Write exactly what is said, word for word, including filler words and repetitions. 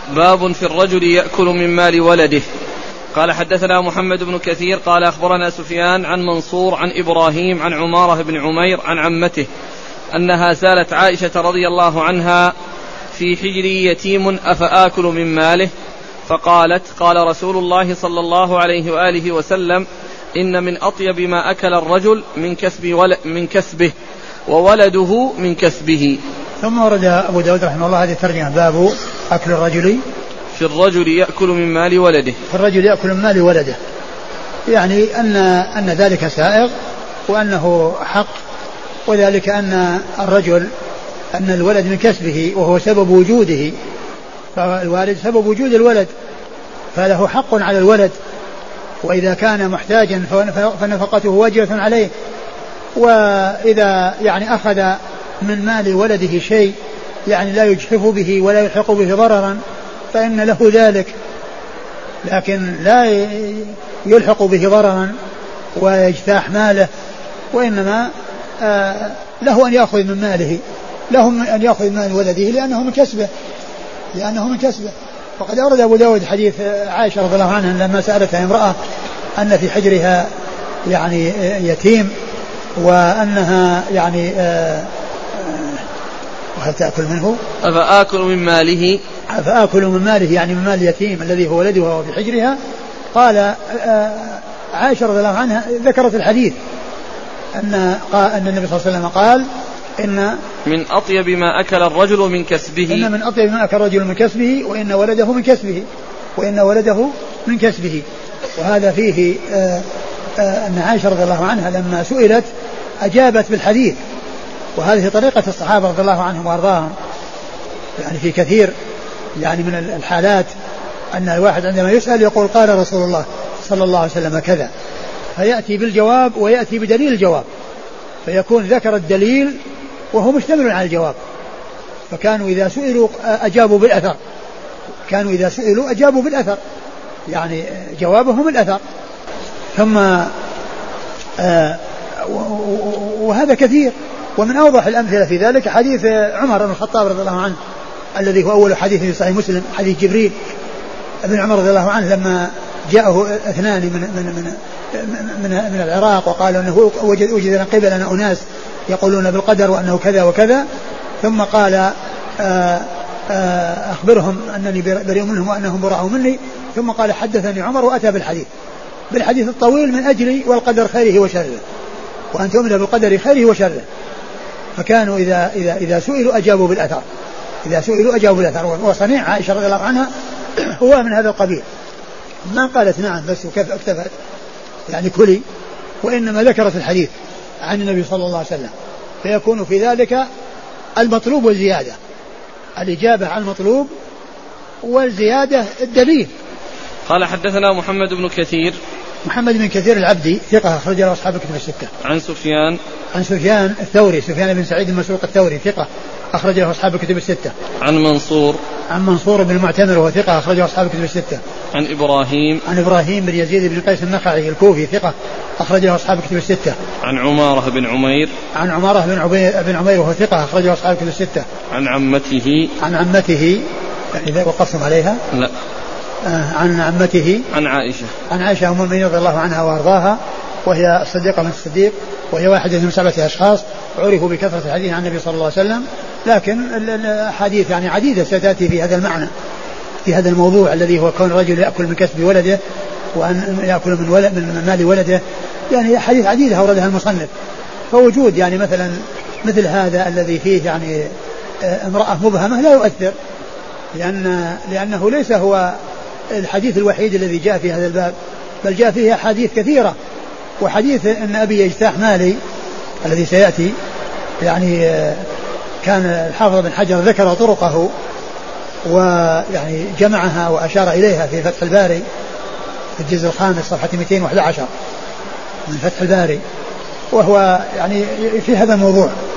باب في الرجل يأكل من مال ولده. قال حدثنا محمد بن كثير قال أخبرنا سفيان عن منصور عن إبراهيم عن عمارة بن عمير عن عمته أنها سألت عائشة رضي الله عنها في حجري يتيم أفآكل من ماله؟ فقالت قال رسول الله صلى الله عليه وآله وسلم إن من أطيب ما أكل الرجل من كسب من كسبه وولده من كسبه. ثم ورد أبو داود رحمه الله هذه الترجمة باب أكل الرجل في الرجل يأكل من مال ولده. في الرجل يأكل من مال ولده يعني أن, أن ذلك سائغ وأنه حق، وذلك أن الرجل أن الولد من كسبه وهو سبب وجوده، فالوالد سبب وجود الولد فله حق على الولد، وإذا كان محتاجا فنفقته واجبة عليه، وإذا يعني أخذ من مال ولده شيء يعني لا يجحف به ولا يلحق به ضررا فإن له ذلك، لكن لا يلحق به ضررا ويجتاح ماله، وإنما آه له أن يأخذ من ماله، له أن يأخذ من مال ولده لأنه من كسبه لأنه من كسبه. وقد أورد أبو داود حديث عائشة رضي الله عنها لما سألتها امرأة أن في حجرها يعني يتيم وأنها يعني آه وهل تأكل منه؟ أفآكل من ماله؟ أفآكل من ماله يعني من مال اليتيم الذي هو ولدها وهو في حجرها. قال عائشة رضي الله عنها ذكرت الحديث أن أن النبي صلى الله عليه وسلم قال إن من أطيب ما أكل الرجل من كسبه إن من أطيب ما أكل الرجل من كسبه وإن ولده من كسبه وإن ولده من كسبه. وهذا فيه آآ آآ أن عائشة رضي الله عنها لما سئلت أجابت بالحديث، وهذه طريقة الصحابة رضي الله عنهم وأرضاهم يعني في كثير يعني من الحالات أن الواحد عندما يسأل يقول قال رسول الله صلى الله عليه وسلم كذا، فيأتي بالجواب ويأتي بدليل الجواب، فيكون ذكر الدليل وهو مشتمل على الجواب. فكانوا إذا سئلوا أجابوا بالأثر كانوا إذا سئلوا أجابوا بالأثر يعني جوابهم الأثر. ثم آه وهذا كثير، ومن أوضح الأمثلة في ذلك حديث عمر بن الخطاب رضي الله عنه الذي هو أول حديث في صحيح مسلم، حديث جبريل ابن عمر رضي الله عنه لما جاءه اثنان من من من من, من العراق وقالوا أنه وجد وجد قبلنا أناس يقولون بالقدر وأنه كذا وكذا، ثم قال آآ آآ أخبرهم أنني بريء منهم وأنهم براء مني، ثم قال حدثني عمر وأتى بالحديث بالحديث الطويل من أجل والقدر خيره وشره وأن تؤمن بالقدر خيره وشره. فكانوا إذا إذا إذا سئلوا أجابوا بالأثر إذا سئلوا أجابوا بالأثر وصنيع عائشة رضي الله عنها هو من هذا القبيل، ما قالت نعم بس وكيف اكتفت يعني كلي، وإنما ذكرت الحديث عن النبي صلى الله عليه وسلم، فيكون في ذلك المطلوب والزيادة، الإجابة عن المطلوب والزيادة الدليل. قال حدثنا محمد بن كثير محمد بن كثير العبدي ثقة أخرج له أصحاب الكتب الستة. عن سفيان عن سفيان الثوري سفيان بن سعيد المسروق الثوري ثقة أخرج له أصحاب الكتب الستة. عن منصور عن منصور بن المعتمر وهو ثقة أخرج له أصحاب الكتب الستة. عن إبراهيم عن إبراهيم بن يزيد بن قيس النخعي الكوفي ثقة أخرج له أصحاب الكتب الستة. عن عمارة بن عمير عن عمارة بن عمير بن عمير وهو ثقة أخرج له أصحاب الكتب الستة. عن عمته عن عمته يعني ذا وقفتم عليها لا آه عن عمته عن عائشة عن عائشة أم المؤمنين رضي الله عنها وأرضاها، وهي الصديقة من الصديق، وهي واحدة من سبعة أشخاص عرفوا بكثرة الحديث عن النبي صلى الله عليه وسلم، لكن الحديث يعني عديدة ستأتي في هذا المعنى في هذا الموضوع الذي هو كون الرجل يأكل من كسب ولده وأن يأكل من, ولد من مال ولده، يعني حديث عديدة أوردها المصنف. فوجود يعني مثلا مثل هذا الذي فيه يعني امرأة مبهمة لا يؤثر، لأن لأنه ليس هو الحديث الوحيد الذي جاء في هذا الباب، بل جاء فيه حديث كثيرة. وحديث أن أبي يجتاح مالي الذي سيأتي يعني كان الحافظ بن حجر ذكر طرقه ويعني جمعها وأشار إليها في فتح الباري في الجزء الخامس صفحة مئتين وأحد عشر من فتح الباري، وهو يعني في هذا الموضوع